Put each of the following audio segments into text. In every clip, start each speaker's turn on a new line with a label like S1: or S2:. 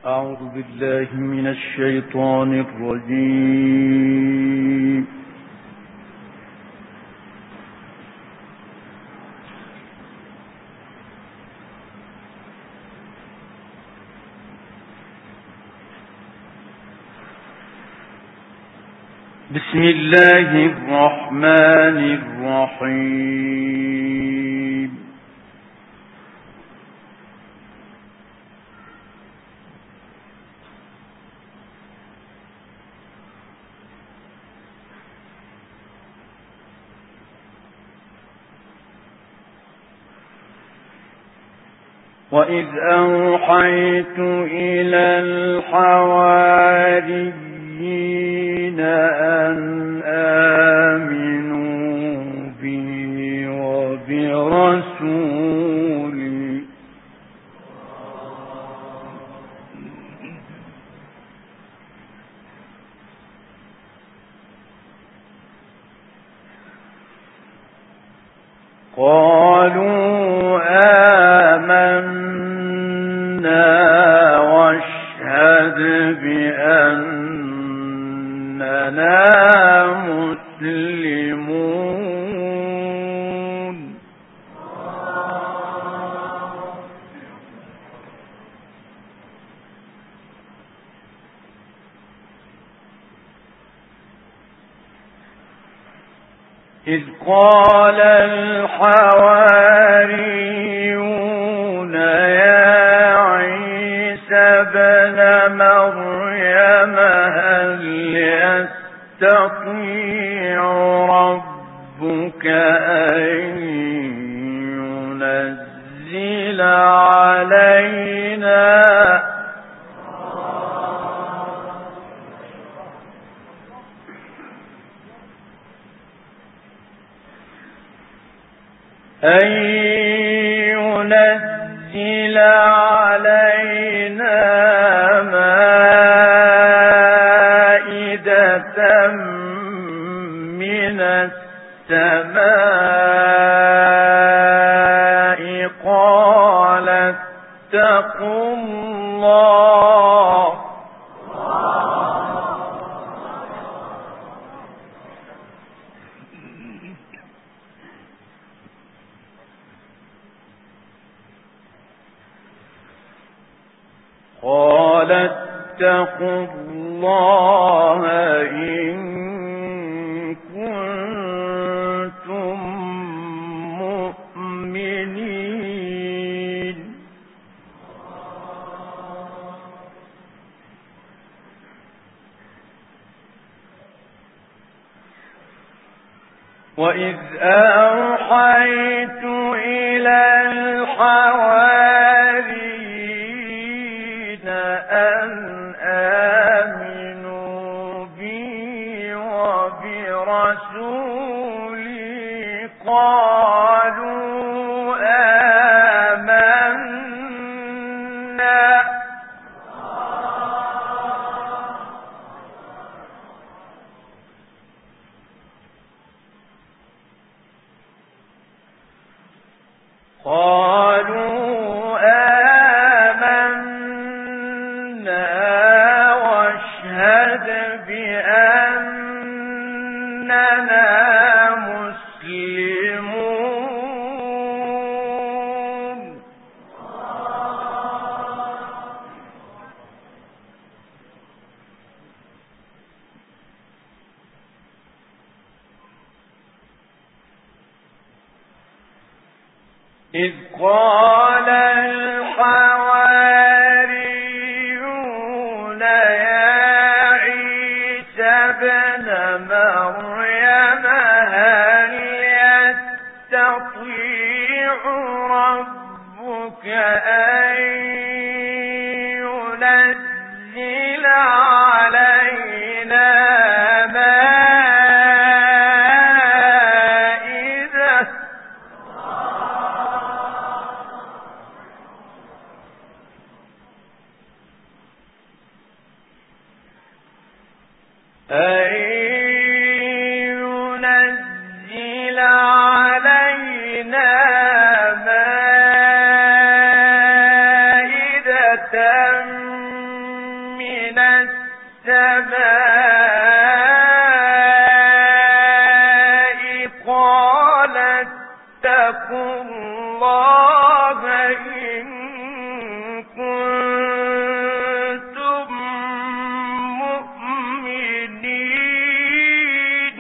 S1: أعوذ بالله من الشيطان الرجيم. بسم الله الرحمن الرحيم. وإذ أوحيت إلى الحواريين أن آمنوا بي وبرسولي قالوا آمنا واشهد بأننا مسلمون. إذ قال الحواريون يا عيسى ابن مريم هل يستطيع ربك أن ينزل علينا مائدة من السماء قال اتقوا الله إن كنتم مؤمنين. وإذ أوحيت إلى الحواريين أن آمنوا بي وبرسولي قالوا آمنا واشهد بأننا مسلمون. إذ قال الحواريون يا عيسى ابن مريم هل يستطيع ربك أن ينزل علينا مائدة قال اتقوا الله إن كنتم مؤمنين.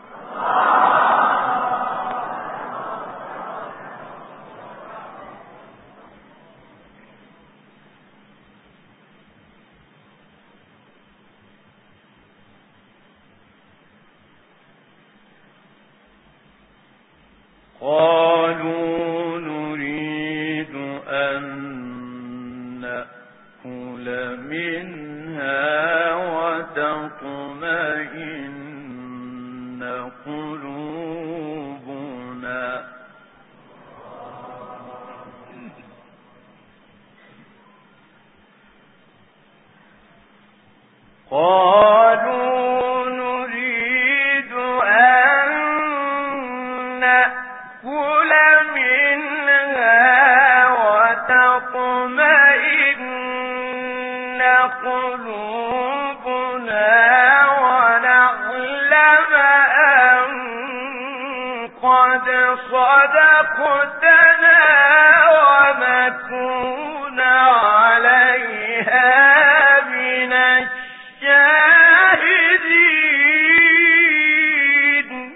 S1: قالوا نريد أن نأكل منها وتطمئن قلوبنا قلوبنا ونعلم أن قد صدقتنا ونكون عليها من الشاهدين.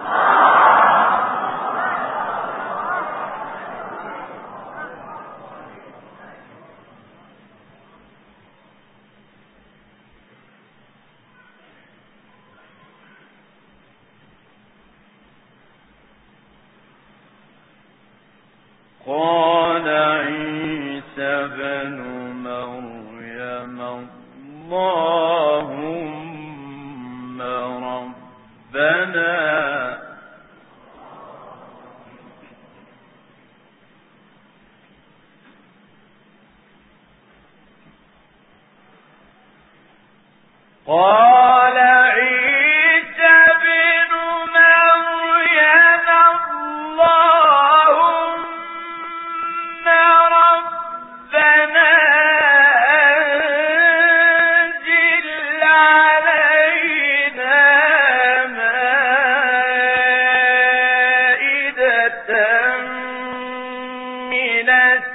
S1: قال عيسى ابن مريم اللهم ربنا قال عيسى ابن مريم اللهم ربنا أنزل علينا مائدة من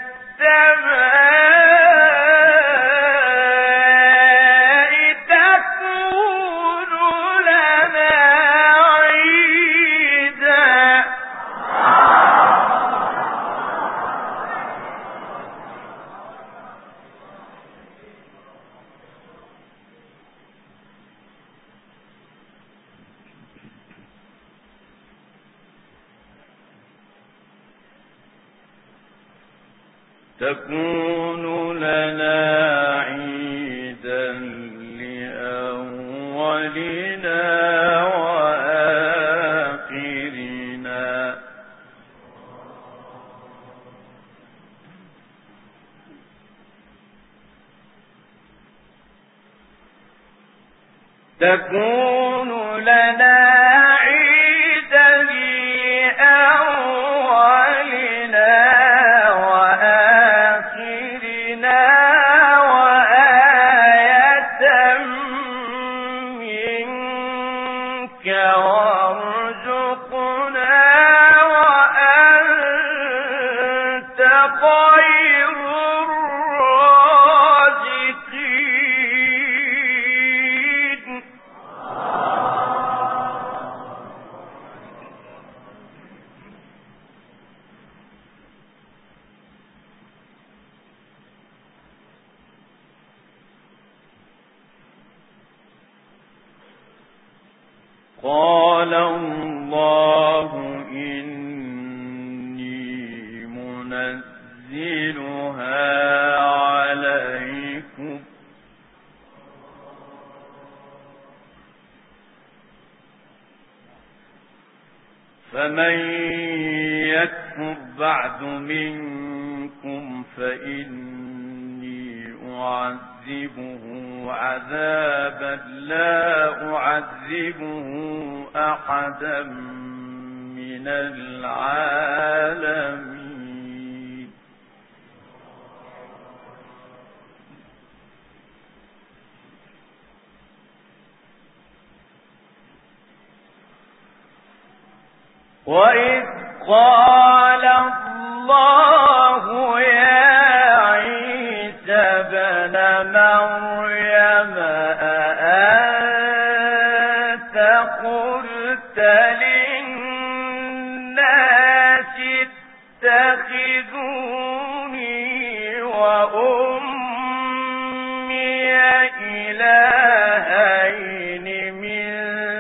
S1: السماء تكون لنا عيدا. تكون لنا عيدا لأولنا وآخرنا تكون لنا عيدا لأولنا وآخرنا وآية منك وارزقنا وأنت خير الرازقين. قال الله إني منزلها عليكم فمن يكفر بعد منكم فإني أعذبه عذابا لا أعذبه أحدا من العالمين. وإذ قال الله يا عيسى ابن مريم أأنت قلت للناس اتخذوني وأمي إلهين من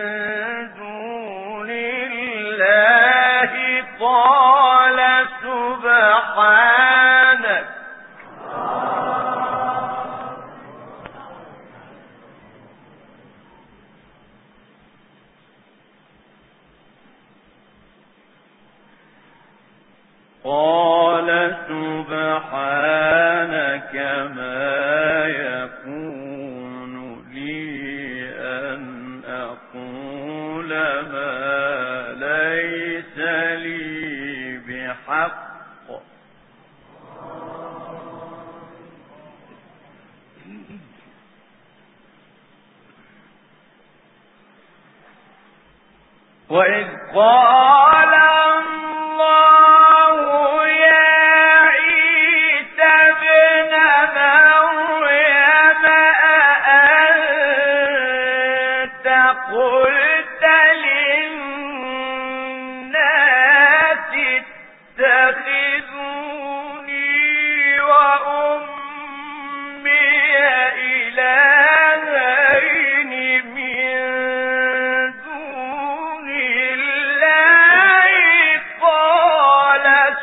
S1: دون الله قال سبحانك ما يكون لي أن أقول ما ليس لي بحق وإذ قال الله يا عيسى ابن مريم أأنت قلت للناس اتخذوني وأمي إلهين من دون الله قال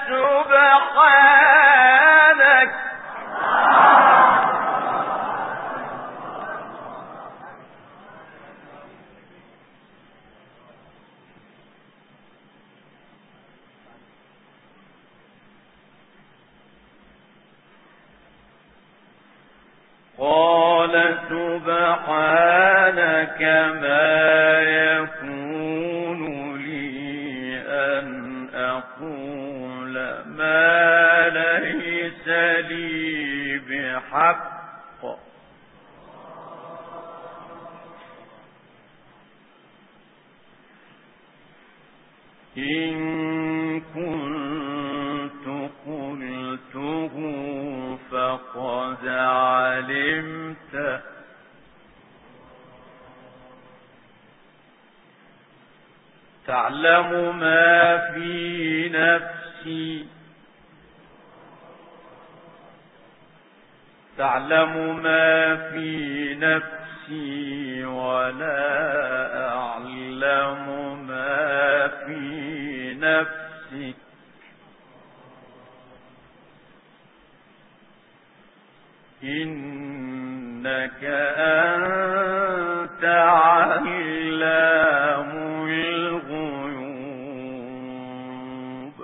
S1: سبحانك ما يكون لي أن أقول ما ليس لي بحق إن كنت قلته فقد علمته تعلم ما في نفسي ولا أعلم ما في نفسك إنك أنت علام الغيوب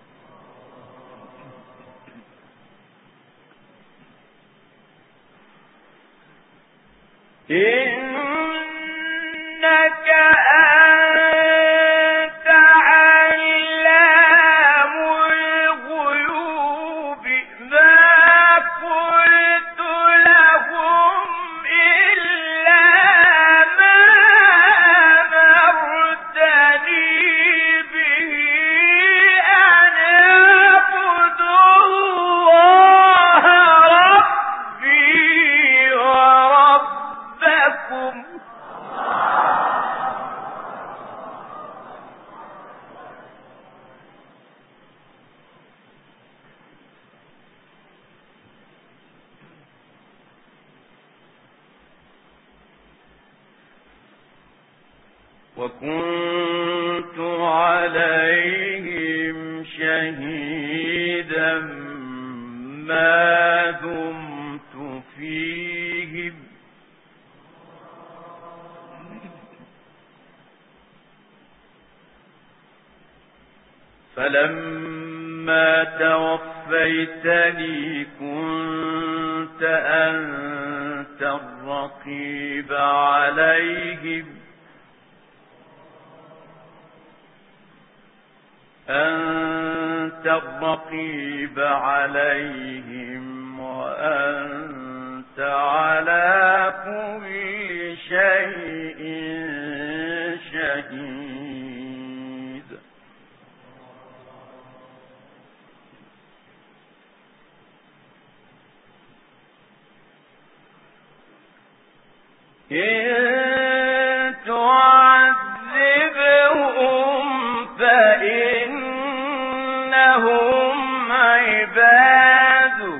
S1: إنك أنت علام الغيوب ما قلت لهم إلا ما أمرتني به أن اعبدوا الله ربي وربكم وكنت عليهم شهيدا ما دمت فيهم فلما توفيتني كنت أنت الرقيب عليهم وأنت على كل شيء شهيد إن تعذبهم فإنهم عبادك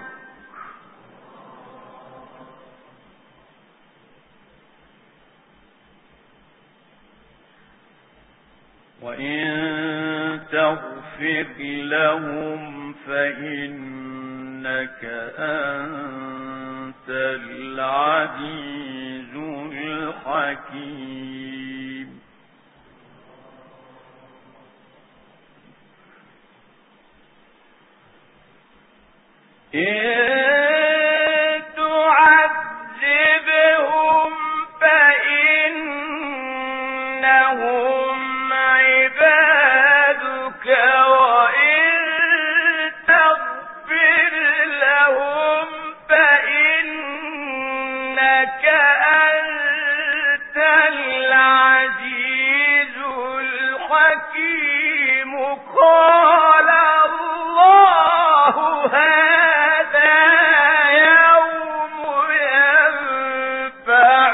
S1: وإن تغفر لهم فإنك أنت العزيز الحكيم إن تعذبهم فإنهم عبادك وإن تغفر لهم فإنك أنت العزيز الحكيم قال الله هذا يوم ينفع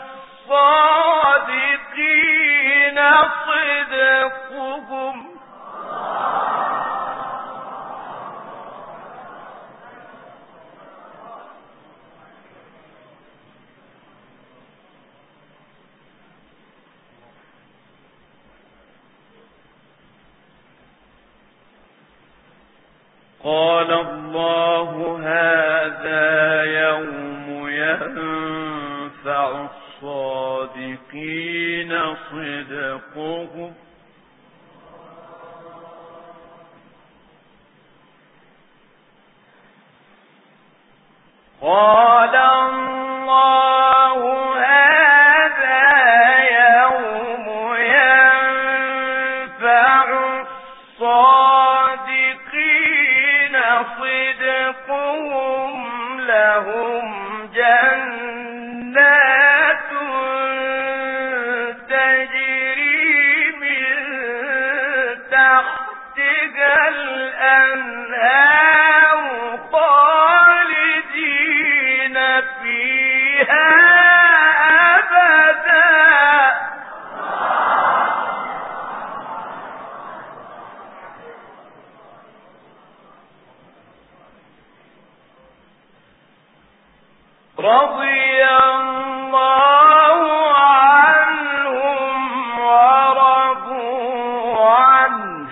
S1: الصادقين صدقهم قال الله هذا يوم ينفع الصادقين صدقهم قال الله هذا يوم ينفع الصادقين صدقهم لهم جنات تجري من تحتها الأنهار خالدين فيها أبدا رضي الله عنهم ورضوا عنه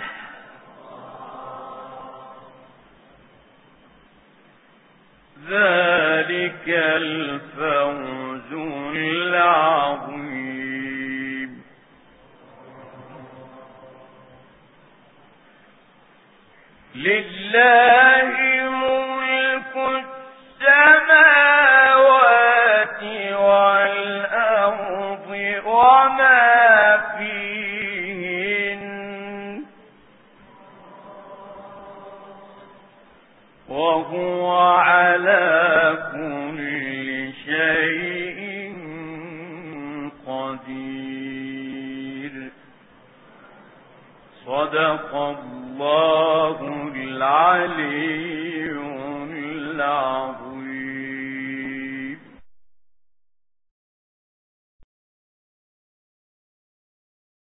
S1: ذلك الفوز العظيم لله ملك السماوات والأرض وما فيهن وهو على كل شيء قدير صدق الله العلي العظيم